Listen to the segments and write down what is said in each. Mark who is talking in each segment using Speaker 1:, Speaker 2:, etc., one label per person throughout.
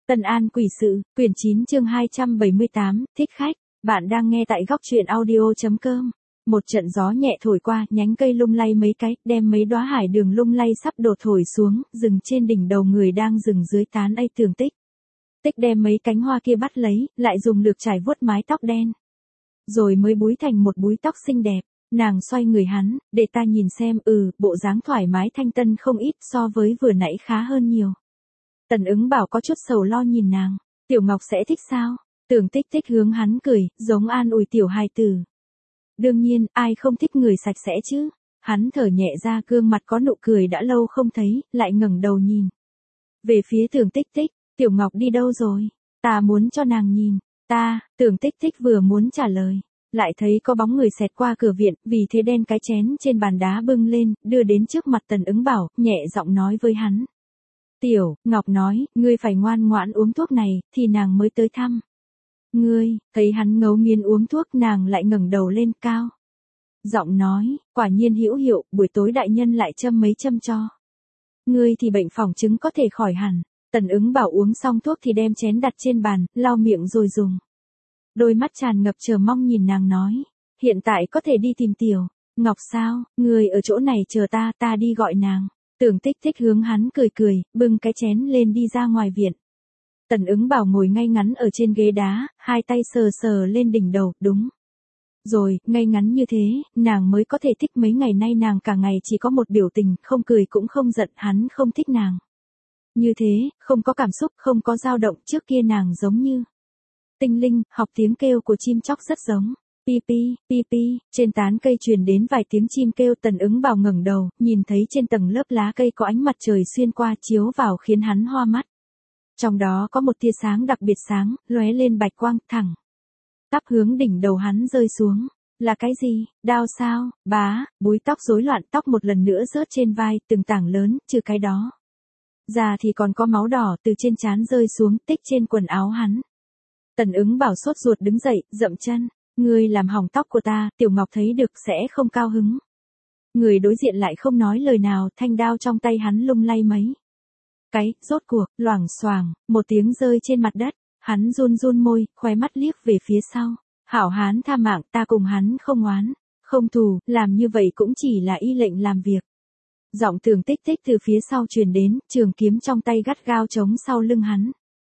Speaker 1: Tân An Quỷ Sự, quyển 9 chương 278, thích khách, bạn đang nghe tại góc truyện audio.com. Một trận gió nhẹ thổi qua, nhánh cây lung lay mấy cái, đem mấy đóa hải đường lung lay sắp đổ thổi xuống, dừng trên đỉnh đầu người đang dừng dưới tán ấy Tường Tích. Tích đem mấy cánh hoa kia bắt lấy, lại dùng lược chải vuốt mái tóc đen. Rồi mới búi thành một búi tóc xinh đẹp. Nàng xoay người hắn, để ta nhìn xem, bộ dáng thoải mái thanh tân không ít so với vừa nãy khá hơn nhiều. Tần Ứng Bảo có chút sầu lo nhìn nàng, Tiểu Ngọc sẽ thích sao? Tưởng Tích Tích hướng hắn cười, giống an ủi tiểu hài tử. Đương nhiên, ai không thích người sạch sẽ chứ? Hắn thở nhẹ ra, gương mặt có nụ cười đã lâu không thấy, lại ngẩng đầu nhìn. Về phía Tưởng Tích Tích, Tiểu Ngọc đi đâu rồi? Ta muốn cho nàng nhìn. Tưởng Tích Tích vừa muốn trả lời, lại thấy có bóng người xẹt qua cửa viện, vì thế đen cái chén trên bàn đá bưng lên, đưa đến trước mặt Tần Ứng Bảo, nhẹ giọng nói với hắn. Tiểu Ngọc nói, ngươi phải ngoan ngoãn uống thuốc này, thì nàng mới tới thăm. Ngươi, thấy hắn ngấu nghiến uống thuốc, nàng lại ngẩng đầu lên cao. Giọng nói, quả nhiên hữu hiệu, buổi tối đại nhân lại châm mấy châm cho. Ngươi thì bệnh phỏng chứng có thể khỏi hẳn. Tần Ứng Bảo uống xong thuốc thì đem chén đặt trên bàn, lau miệng rồi dùng. Đôi mắt tràn ngập chờ mong nhìn nàng nói, hiện tại có thể đi tìm Tiểu Ngọc sao? Ngươi ở chỗ này chờ ta đi gọi nàng. Tưởng Tích Tích hướng hắn cười, bưng cái chén lên đi ra ngoài viện. Tần Ứng Bảo ngồi ngay ngắn ở trên ghế đá, hai tay sờ lên đỉnh đầu, đúng. Rồi, ngay ngắn như thế, nàng mới có thể thích. Mấy ngày nay nàng cả ngày chỉ có một biểu tình, không cười cũng không giận, hắn không thích nàng. Như thế, không có cảm xúc, không có dao động, trước kia nàng giống như tinh linh, học tiếng kêu của chim chóc rất giống. Pi pi, trên tán cây truyền đến vài tiếng chim kêu. Tần Ứng Bảo ngẩng đầu, nhìn thấy trên tầng lớp lá cây có ánh mặt trời xuyên qua chiếu vào khiến hắn hoa mắt. Trong đó có một tia sáng đặc biệt sáng, lóe lên bạch quang, thẳng tắp hướng đỉnh đầu hắn rơi xuống. Là cái gì? Đao sao? Búi tóc rối loạn, tóc một lần nữa rớt trên vai, từng tảng lớn, trừ cái đó ra thì còn có máu đỏ từ trên trán rơi xuống, tích trên quần áo hắn. Tần Ứng Bảo sốt ruột đứng dậy, dậm chân. Ngươi làm hỏng tóc của ta, Tiểu Ngọc thấy được sẽ không cao hứng. Người đối diện lại không nói lời nào, thanh đao trong tay hắn lung lay mấy cái, rốt cuộc, loảng xoảng, một tiếng rơi trên mặt đất. Hắn run môi, khóe mắt liếc về phía sau. Hảo hán tha mạng, ta cùng hắn không oán, không thù, làm như vậy cũng chỉ là y lệnh làm việc. Giọng Tưởng Tích Tích từ phía sau truyền đến, trường kiếm trong tay gắt gao chống sau lưng hắn.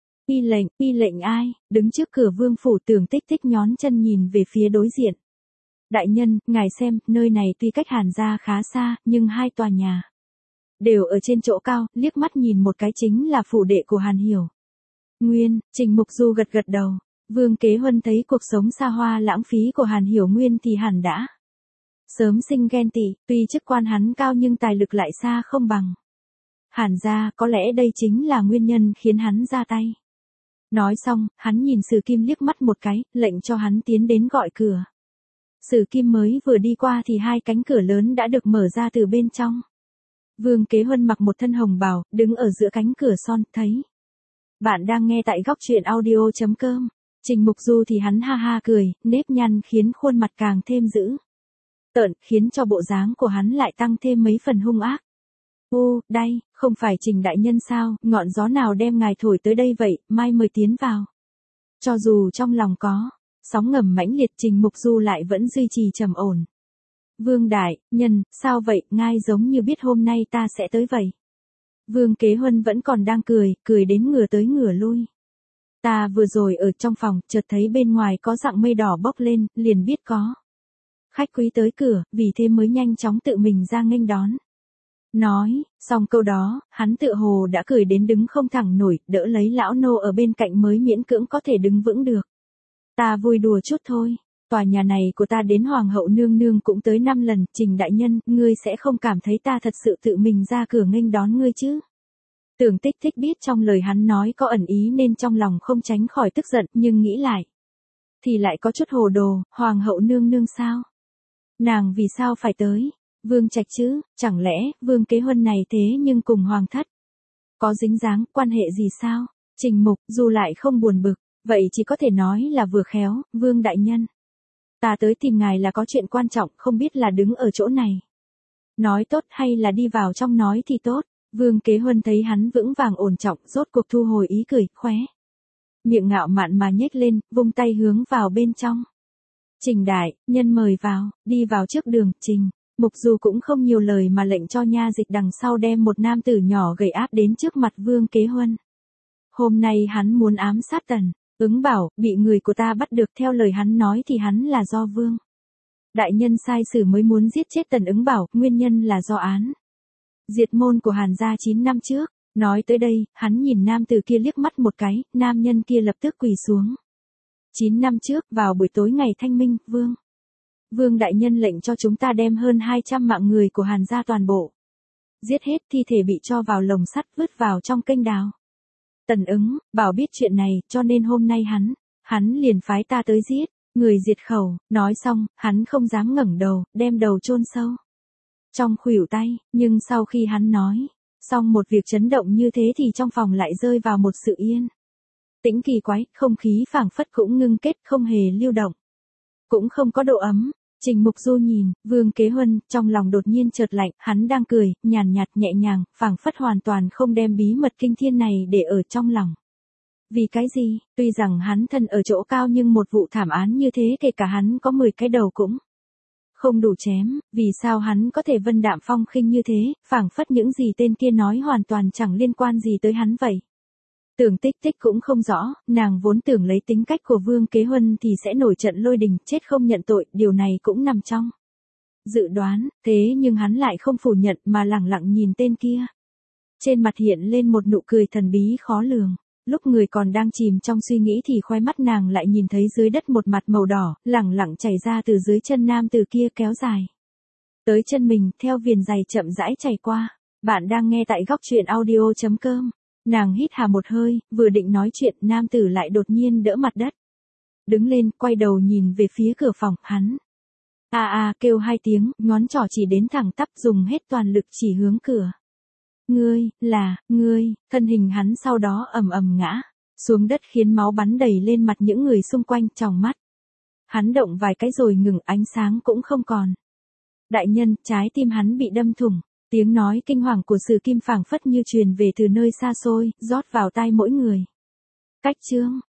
Speaker 1: Y lệnh ai? Đứng trước cửa vương phủ. Tưởng Tích Tích nhón chân nhìn về phía đối diện. Đại nhân, ngài xem, nơi này tuy cách Hàn gia khá xa, nhưng hai tòa nhà đều ở trên chỗ cao, liếc mắt nhìn một cái chính là phủ đệ của Hàn Hiểu Nguyên. Trình Mục Du gật đầu. Vương Kế Huân thấy cuộc sống xa hoa lãng phí của Hàn Hiểu Nguyên thì hẳn đã sớm sinh ghen tị, tuy chức quan hắn cao nhưng tài lực lại xa không bằng Hàn gia, có lẽ đây chính là nguyên nhân khiến hắn ra tay. Nói xong, hắn nhìn Sử Kim liếc mắt một cái, lệnh cho hắn tiến đến gọi cửa. Sử Kim mới vừa đi qua thì hai cánh cửa lớn đã được mở ra từ bên trong. Vương Kế Huân mặc một thân hồng bào, đứng ở giữa cánh cửa son, thấy. Bạn đang nghe tại góc truyện audio.com. Trình Mục Du thì hắn ha ha cười, nếp nhăn khiến khuôn mặt càng thêm dữ tợn, khiến cho bộ dáng của hắn lại tăng thêm mấy phần hung ác. Đây, không phải Trình đại nhân sao, ngọn gió nào đem ngài thổi tới đây vậy, mai mời tiến vào. Cho dù trong lòng có sóng ngầm mãnh liệt, Trình Mục Du lại vẫn duy trì trầm ổn. Vương đại nhân, sao vậy, ngài giống như biết hôm nay ta sẽ tới vậy. Vương Kế Huân vẫn còn đang cười đến ngửa tới ngửa lui. Ta vừa rồi ở trong phòng, chợt thấy bên ngoài có dạng mây đỏ bốc lên, liền biết có khách quý tới cửa, vì thế mới nhanh chóng tự mình ra nghênh đón. Nói xong câu đó, hắn tựa hồ đã cười đến đứng không thẳng nổi, đỡ lấy lão nô ở bên cạnh mới miễn cưỡng có thể đứng vững được. Ta vui đùa chút thôi, tòa nhà này của ta đến Hoàng hậu nương nương cũng tới 5 lần, Trình đại nhân, ngươi sẽ không cảm thấy ta thật sự tự mình ra cửa nghênh đón ngươi chứ? Tưởng Tích Tích biết trong lời hắn nói có ẩn ý nên trong lòng không tránh khỏi tức giận, nhưng nghĩ lại thì lại có chút hồ đồ. Hoàng hậu nương nương sao? Nàng vì sao phải tới Vương Trạch chứ? Chẳng lẽ Vương Kế Huân này thế nhưng cùng hoàng thất có dính dáng quan hệ gì sao? Trình Mục Du lại không buồn bực, vậy chỉ có thể nói là vừa khéo. Vương đại nhân, ta tới tìm ngài là có chuyện quan trọng, không biết là đứng ở chỗ này nói tốt hay là đi vào trong nói thì tốt. Vương Kế Huân thấy hắn vững vàng ổn trọng, rốt cuộc thu hồi ý cười, khóe miệng ngạo mạn mà nhếch lên, vung tay hướng vào bên trong. Trình đại, nhân mời vào, đi vào trước đường. Trình Mục Du cũng không nhiều lời mà lệnh cho nha dịch đằng sau đem một nam tử nhỏ gầy áp đến trước mặt Vương Kế Huân. Hôm nay hắn muốn ám sát Tần Ứng Bảo, bị người của ta bắt được, theo lời hắn nói thì hắn là do Vương đại nhân sai sử mới muốn giết chết Tần Ứng Bảo, nguyên nhân là do án diệt môn của Hàn gia 9 năm trước. Nói tới đây, hắn nhìn nam tử kia liếc mắt một cái, nam nhân kia lập tức quỳ xuống. 9 năm trước, vào buổi tối ngày Thanh Minh, Vương đại nhân lệnh cho chúng ta đem hơn 200 mạng người của Hàn gia toàn bộ giết hết, thi thể bị cho vào lồng sắt vứt vào trong kênh đào. Tần Ứng Bảo biết chuyện này, cho nên hôm nay hắn liền phái ta tới giết người diệt khẩu. Nói xong, hắn không dám ngẩng đầu, đem đầu chôn sâu trong khuỷu tay, nhưng sau khi hắn nói xong một việc chấn động như thế thì trong phòng lại rơi vào một sự yên tĩnh kỳ quái, không khí phảng phất cũng ngưng kết, không hề lưu động, cũng không có độ ấm. Trình Mục Du nhìn Vương Kế Huân, trong lòng đột nhiên chợt lạnh, hắn đang cười, nhàn nhạt nhẹ nhàng, phảng phất hoàn toàn không đem bí mật kinh thiên này để ở trong lòng. Vì cái gì? Tuy rằng hắn thân ở chỗ cao nhưng một vụ thảm án như thế kể cả hắn có 10 cái đầu cũng không đủ chém, vì sao hắn có thể vân đạm phong khinh như thế, phảng phất những gì tên kia nói hoàn toàn chẳng liên quan gì tới hắn vậy. Tưởng Tích Tích cũng không rõ, nàng vốn tưởng lấy tính cách của Vương Kế Huân thì sẽ nổi trận lôi đình, chết không nhận tội, điều này cũng nằm trong dự đoán, thế nhưng hắn lại không phủ nhận mà lẳng lặng nhìn tên kia. Trên mặt hiện lên một nụ cười thần bí khó lường. Lúc người còn đang chìm trong suy nghĩ thì khóe mắt nàng lại nhìn thấy dưới đất một mặt màu đỏ, lẳng lặng chảy ra từ dưới chân nam từ kia kéo dài tới chân mình, theo viền giày chậm rãi chảy qua. Bạn đang nghe tại góc truyện audio.com. Nàng hít hà một hơi, vừa định nói chuyện, nam tử lại đột nhiên đỡ mặt đất. Đứng lên, quay đầu nhìn về phía cửa phòng, hắn kêu 2 tiếng, ngón trỏ chỉ đến thẳng tắp, dùng hết toàn lực chỉ hướng cửa. Ngươi, thân hình hắn sau đó ầm ầm ngã xuống đất khiến máu bắn đầy lên mặt những người xung quanh, tròng mắt hắn động vài cái rồi ngừng, ánh sáng cũng không còn. Đại nhân, trái tim hắn bị đâm thủng. Tiếng nói kinh hoàng của Sử Kim phảng phất như truyền về từ nơi xa xôi, rót vào tai mỗi người. Cách chương